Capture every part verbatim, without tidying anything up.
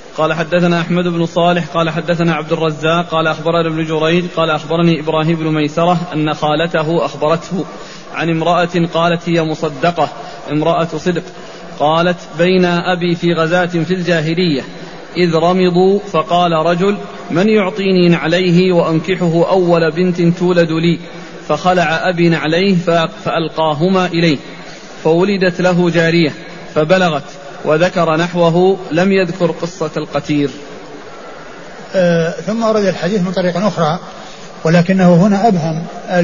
قال حدثنا أحمد بن صالح قال حدثنا عبد الرزاق قال أخبرنا ابن جريج قال أخبرني إبراهيم بن ميسرة أن خالته أخبرته عن امرأة قالت هي مصدقة امرأة صدق قالت بين أبي في غزاة في الجاهلية إذ رمضوا فقال رجل من يعطيني نعليه وأنكحه أول بنت تولد لي فخلع أبي نعليه فألقاهما إليه فولدت له جارية فبلغت وذكر نحوه لم يذكر قصة القتير. آه ثم أورد الحديث من طريق أخرى ولكنه هنا أبهم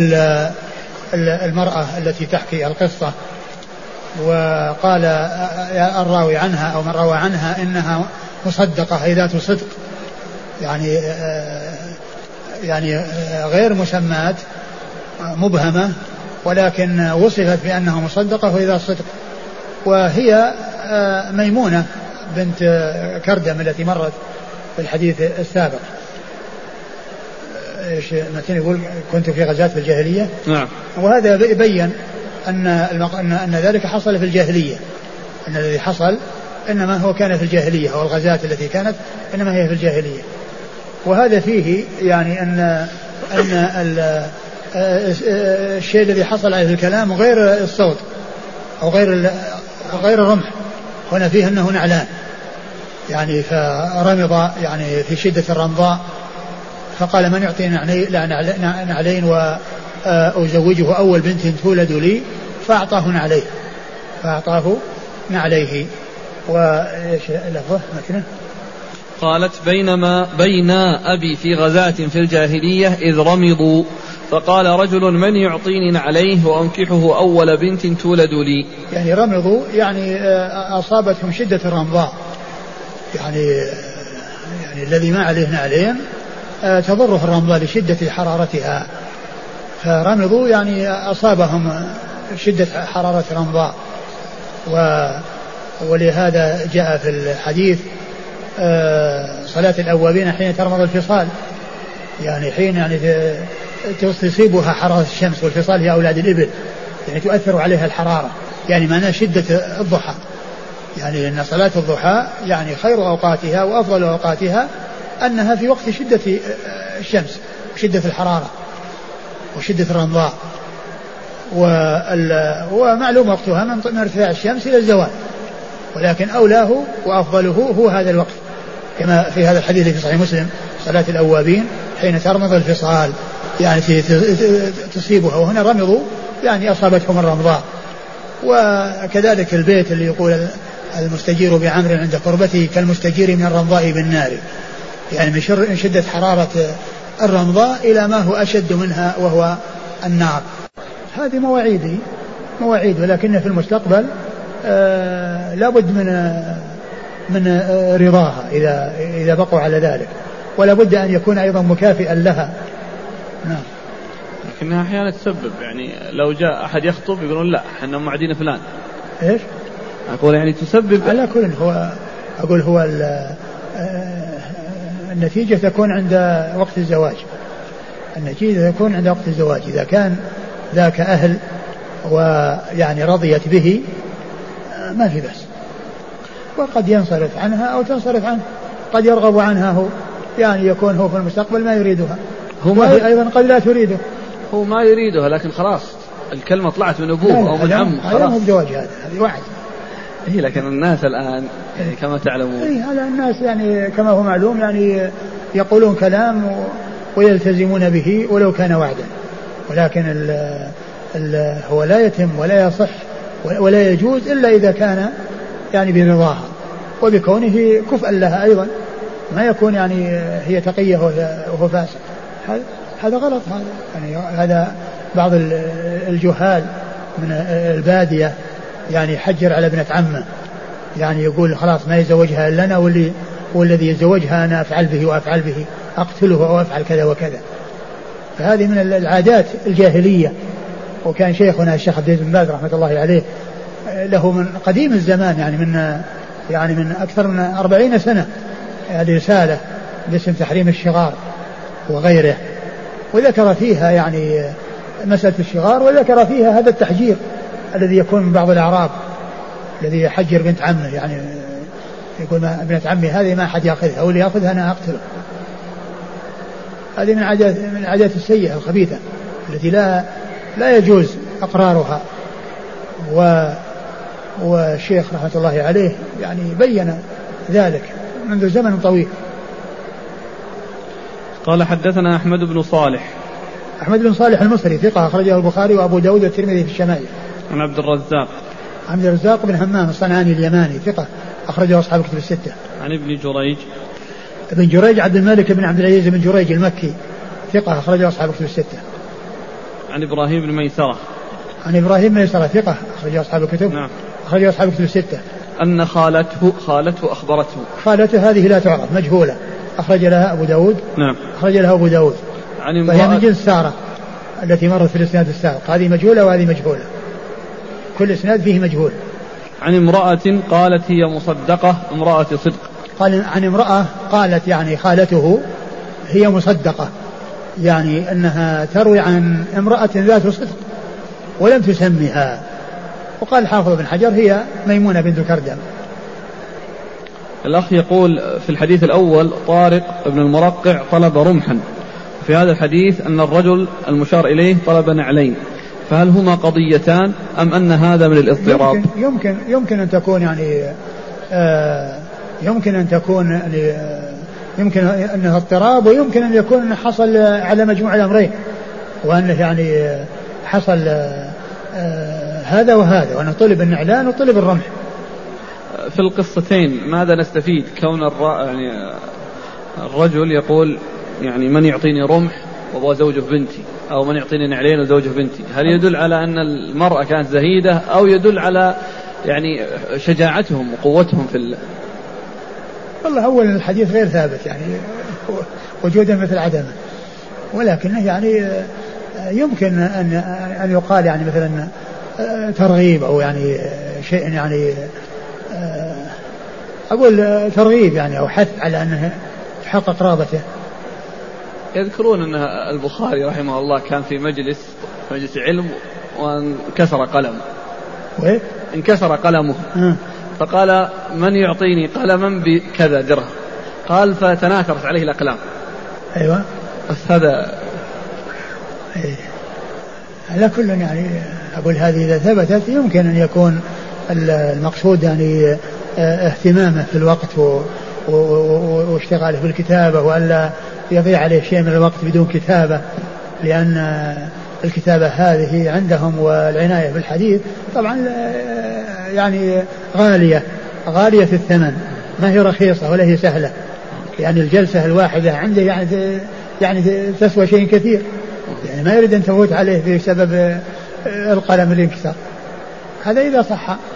المرأة التي تحكي القصة وقال الراوي عنها أو من روى عنها إنها مصدقة أي ذات صدق يعني آه يعني آه غير مسمات مبهمة ولكن وصفت بأنها مصدقة وهي ذات صدق وهي آه ميمونة بنت كردم التي مرت في الحديث السابق. ايش متى يقول كنت في غزاة في الجاهلية. نعم. وهذا يبين أن أن أن ذلك حصل في الجاهلية أن الذي حصل إنما هو كان في الجاهلية أو الغزاة التي كانت إنما هي في الجاهلية. وهذا فيه يعني أن أن الشيء الذي حصل عليه الكلام غير الصوت أو غير غير الرمح هنا فيه أنه نعلان يعني فرمض يعني في شدة الرمضاء فقال من يعطيني نعلين وأزوجه أول بنت تولد لي فأعطاه نعليه فأعطاه نعليه. وإيش لفظه متنه قالت بينما بين أبي في غزاة في الجاهلية إذ رمضوا فقال رجل من يعطيني نعليه وأنكحه أول بنت تولد لي. يعني رمضوا يعني أصابتهم شدة الرمضاء يعني يعني الذي ما عليه نعلين تضره الرمضاء لشدة حرارتها فرمضوا يعني أصابهم شدة حرارة الرمضاء. ولهذا جاء في الحديث صلاة الأوابين حين ترمض الفصال يعني حين يعني تصيبها حرارة الشمس والفصال هي أولاد الإبل يعني تؤثر عليها الحرارة يعني معناه شدة الضحى يعني أن صلاة الضحى يعني خير أوقاتها وأفضل أوقاتها أنها في وقت شدة الشمس وشدة الحرارة وشدة الرمضاء ومعلوم وقتها من ارتفاع الشمس إلى الزوال ولكن أولاه وأفضله هو هذا الوقت كما في هذا الحديث في صحيح مسلم صلاة الأوابين حين ترمض الفصال يعني تصيبها وهنا رمضوا يعني أصابتهم الرمضاء. وكذلك البيت اللي يقول المستجير بعمر عند قربته كالمستجير من الرمضاء بالنار يعني من شدة حرارة الرمضاء إلى ما هو أشد منها وهو النار. هذه مواعيد مواعيد ولكن في المستقبل آه لابد من من آه رضاها إذا إذا بقوا على ذلك ولا بد أن يكون أيضا مكافئا لها. نعم. لكنها أحيانا تسبب يعني لو جاء أحد يخطب يقولون لا احنا موعدين فلان. إيش؟ أقول يعني تسبب على كل هو أقول هو النتيجة تكون عند وقت الزواج النتيجة تكون عند وقت الزواج إذا كان ذاك أهل ويعني رضيت به ما في بأس وقد ينصرف عنها أو تنصرف عنه قد يرغب عنها هو يعني يكون هو في المستقبل ما يريدها هو ما أيضا قد لا تريده هو ما يريدها لكن خلاص الكلمة طلعت من أبوه أو من عمه خلاص هذا مو بزواج هذا هذه وعد. إيه لكن الناس الآن يعني كما تعلمون إيه هذا الناس يعني كما هو معلوم يعني يقولون كلام ويلتزمون به ولو كان وعدا ولكن ال ال هو لا يتم ولا يصح ولا يجوز إلا إذا كان يعني برضاها وبكونه كفءا لها أيضا ما يكون يعني هي تقية وهو فاسق هذا غلط. هذا يعني هذا بعض الجهال من البادية يعني حجر على ابنة عمه يعني يقول خلاص ما يزوجها إلا أنا واللي والذي يزوجها أنا أفعل به وأفعل به أقتله أو أفعل كذا وكذا. فهذه من العادات الجاهلية. وكان شيخنا الشيخ عبد العزيز بن باز رحمة الله عليه له من قديم الزمان يعني من يعني من أكثر من أربعين سنة هذه رسالة باسم تحريم الشغار وغيره وذكر فيها يعني مسألة الشغار وذكر فيها هذا التحجير الذي يكون من بعض الأعراب الذي يحجر بنت عمه يعني يقول ما ابنة عمي هذه ما أحد يأخذها، أو اللي يأخذها أنا أقتله. هذه من عادات من العادات السيئة الخبيثة التي لا لا يجوز إقرارها. و والشيخ رحمة الله عليه يعني بين ذلك منذ زمن طويل. قال حدثنا أحمد بن صالح. أحمد بن صالح المصري ثقة أخرجه البخاري وأبو داود والترمذي في الشمائل. عن عبد الرزاق. عبد الرزاق بن همام الصنعاني اليماني ثقة أخرجه أصحاب الكتب الستة. عن ابن جريج. ابن جريج عبد الملك بن عبد العزيز بن جريج المكي ثقة أخرجه أصحاب الكتب الستة. عن إبراهيم بن ميسرة. عن إبراهيم بن ميسرة ثقة أخرجه أصحاب الكتب. نعم. أخرجه أصحاب الكتب الستة. أن خالته خالته أخبرته. خالته هذه لا تعرف مجهولة أخرج لها أبو داود. نعم. أخرج لها أبو داود. عن وهي من جنس سارة التي مرت في الإسناد السابق، هذه مجهولة وهذه مجهولة، كل إسناد فيه مجهول. عن امرأة قالت هي مصدقة امرأة صدق. قال عن امرأة قالت يعني خالته هي مصدقة، يعني أنها تروي عن امرأة ذات صدق ولم تسمها. وقال الحافظ بن حجر هي ميمونة بنت كردم. الأخ يقول في الحديث الأول طارق بن المرقع طلب رمحا، في هذا الحديث أن الرجل المشار إليه طلب نعلين، فهل هما قضيتان أم أن هذا من الاضطراب؟ يمكن, يمكن, يمكن أن تكون يعني آه يمكن أن تكون يعني آه يمكن أنها اضطراب، ويمكن أن يكون حصل على مجموع الأمرين، وأنه يعني حصل آه هذا وهذا، وأنه طلب النعلان وطلب الرمح. في القصتين ماذا نستفيد؟ كون يعني الرجل يقول يعني من يعطيني رمح وهو زوجه بنتي، أو من يعطيني نعلين وزوجه بنتي، هل يدل على أن المرأة كانت زهيدة أو يدل على يعني شجاعتهم وقوتهم في الله؟ والله أول الحديث غير ثابت يعني وجودا مثل عدمه، ولكنه يعني يمكن أن أن يقال يعني مثلا ترغيب أو يعني شيء يعني أقول ترغيب يعني أو حث على أنه تحقق رغبته. يذكرون أن البخاري رحمه الله كان في مجلس مجلس علم وانكسر قلمه. وإيه؟ انكسر قلمه. م. فقال من يعطيني قلما بكذا درهم؟ قال فتناثرت عليه الأقلام. أيوة. بس هذا إيه. على كل يعني أقول هذه إذا ثبتت يمكن أن يكون المقصود يعني اهتمامه في الوقت و واشتغاله بالكتابة، وألا يضيع عليه شيء من الوقت بدون كتابة، لأن الكتابة هذه عندهم والعناية بالحديث طبعا يعني غالية غالية الثمن، ما هي رخيصة ولا هي سهلة، يعني الجلسة الواحدة عنده يعني يعني تسوى شيء كثير، يعني ما يريد أن تفوت عليه بسبب القلم اللي انكسر. هذا إذا صح.